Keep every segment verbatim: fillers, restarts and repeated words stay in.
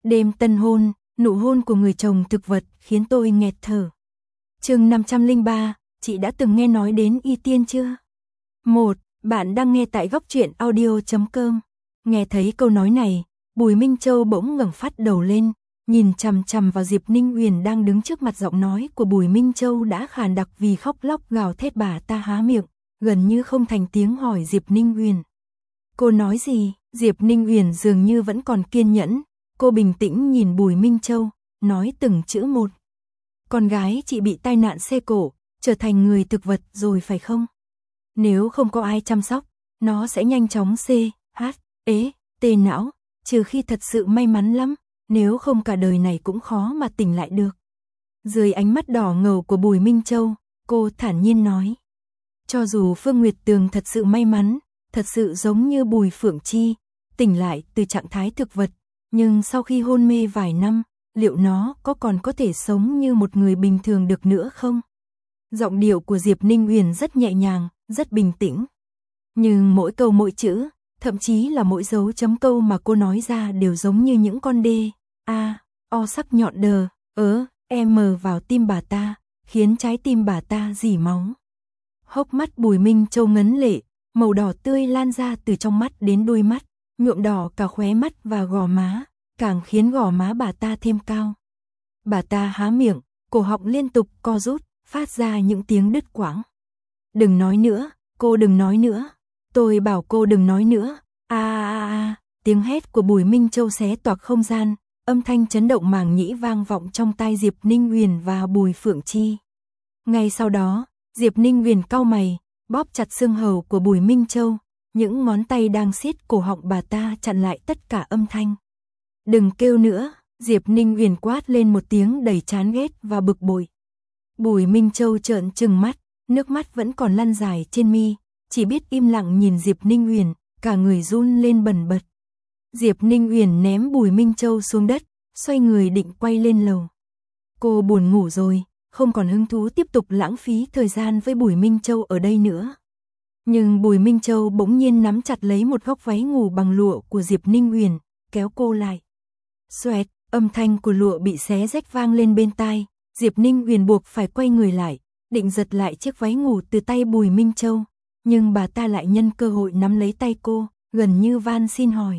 Đêm tân hôn, nụ hôn của người chồng thực vật khiến tôi nghẹt thở. Chương năm trăm lẻ ba, chị đã từng nghe nói đến Y Tiên chưa? một. Bạn đang nghe tại góc truyện audio chấm com. Nghe thấy câu nói này, Bùi Minh Châu bỗng ngẩng phát đầu lên, nhìn chằm chằm vào Diệp Ninh Uyển đang đứng trước mặt. Giọng nói của Bùi Minh Châu đã khàn đặc vì khóc lóc gào thét. Bà ta há miệng, gần như không thành tiếng hỏi Diệp Ninh Uyển. Cô nói gì? Diệp Ninh Uyển dường như vẫn còn kiên nhẫn, cô bình tĩnh nhìn Bùi Minh Châu, nói từng chữ một. Con gái chị bị tai nạn xe cộ, trở thành người thực vật rồi phải không? Nếu không có ai chăm sóc, nó sẽ nhanh chóng C, H, ế, tê não, trừ khi thật sự may mắn lắm, nếu không cả đời này cũng khó mà tỉnh lại được. Dưới ánh mắt đỏ ngầu của Bùi Minh Châu, cô thản nhiên nói. Cho dù Phương Nguyệt Tường thật sự may mắn, thật sự giống như Bùi Phượng Chi, tỉnh lại từ trạng thái thực vật, nhưng sau khi hôn mê vài năm, liệu nó có còn có thể sống như một người bình thường được nữa không? Giọng điệu của Diệp Ninh Uyển rất nhẹ nhàng, rất bình tĩnh. Nhưng mỗi câu mỗi chữ, thậm chí là mỗi dấu chấm câu mà cô nói ra đều giống như những con đê, a, o sắc nhọn đờ, ớ, em mờ vào tim bà ta, khiến trái tim bà ta rỉ máu. Hốc mắt Bùi Minh Châu ngấn lệ, màu đỏ tươi lan ra từ trong mắt đến đôi mắt, nhuộm đỏ cả khóe mắt và gò má, càng khiến gò má bà ta thêm cao. Bà ta há miệng, cổ họng liên tục co rút, phát ra những tiếng đứt quãng. Đừng nói nữa, cô đừng nói nữa, tôi bảo cô đừng nói nữa, a a a, tiếng hét của Bùi Minh Châu xé toạc không gian, âm thanh chấn động màng nhĩ vang vọng trong tai Diệp Ninh Uyển và Bùi Phượng Chi. Ngay sau đó, Diệp Ninh Uyển cau mày, bóp chặt xương hầu của Bùi Minh Châu, những ngón tay đang siết cổ họng bà ta chặn lại tất cả âm thanh. Đừng kêu nữa, Diệp Ninh Uyển quát lên một tiếng đầy chán ghét và bực bội. Bùi Minh Châu trợn trừng mắt, nước mắt vẫn còn lăn dài trên mi, chỉ biết im lặng nhìn Diệp Ninh Uyển, cả người run lên bần bật. Diệp Ninh Uyển ném Bùi Minh Châu xuống đất, xoay người định quay lên lầu. Cô buồn ngủ rồi, không còn hứng thú tiếp tục lãng phí thời gian với Bùi Minh Châu ở đây nữa. Nhưng Bùi Minh Châu bỗng nhiên nắm chặt lấy một góc váy ngủ bằng lụa của Diệp Ninh Uyển, kéo cô lại. Xoẹt, âm thanh của lụa bị xé rách vang lên bên tai, Diệp Ninh Uyển buộc phải quay người lại, định giật lại chiếc váy ngủ từ tay Bùi Minh Châu, nhưng bà ta lại nhân cơ hội nắm lấy tay cô, gần như van xin hỏi.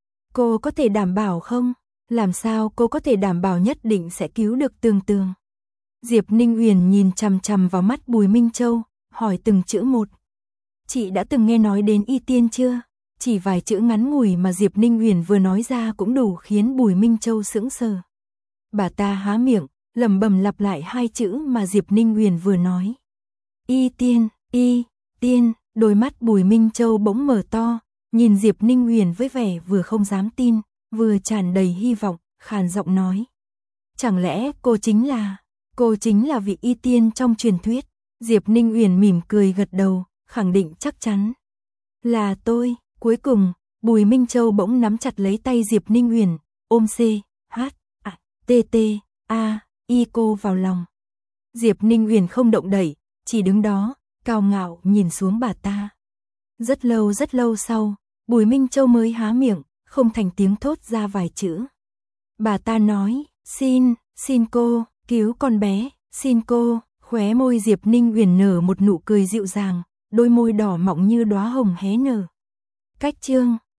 Cô có thể đảm bảo không? Làm sao cô có thể đảm bảo nhất định sẽ cứu được Tường Tường? Diệp Ninh Uyển nhìn chằm chằm vào mắt Bùi Minh Châu, hỏi từng chữ một. Chị đã từng nghe nói đến Y Tiên chưa? Chỉ vài chữ ngắn ngủi mà Diệp Ninh Uyển vừa nói ra cũng đủ khiến Bùi Minh Châu sững sờ. Bà ta há miệng, lẩm bẩm lặp lại hai chữ mà Diệp Ninh Uyển vừa nói. Y Tiên, Y Tiên, đôi mắt Bùi Minh Châu bỗng mở to, nhìn Diệp Ninh Uyển với vẻ vừa không dám tin, vừa tràn đầy hy vọng, khàn giọng nói. Chẳng lẽ cô chính là, cô chính là vị Y Tiên trong truyền thuyết? Diệp Ninh Uyển mỉm cười gật đầu, khẳng định chắc chắn. Là tôi. Cuối cùng, Bùi Minh Châu bỗng nắm chặt lấy tay Diệp Ninh Uyển, ôm C, H, A, T, T, A, I cô vào lòng. Diệp Ninh Uyển không động đậy, chỉ đứng đó, cao ngạo nhìn xuống bà ta. Rất lâu rất lâu sau, Bùi Minh Châu mới há miệng, không thành tiếng thốt ra vài chữ. Bà ta nói, xin, xin cô, cứu con bé, xin cô. Khóe môi Diệp Ninh Uyển nở một nụ cười dịu dàng, đôi môi đỏ mọng như đóa hồng hé nở. Cách chương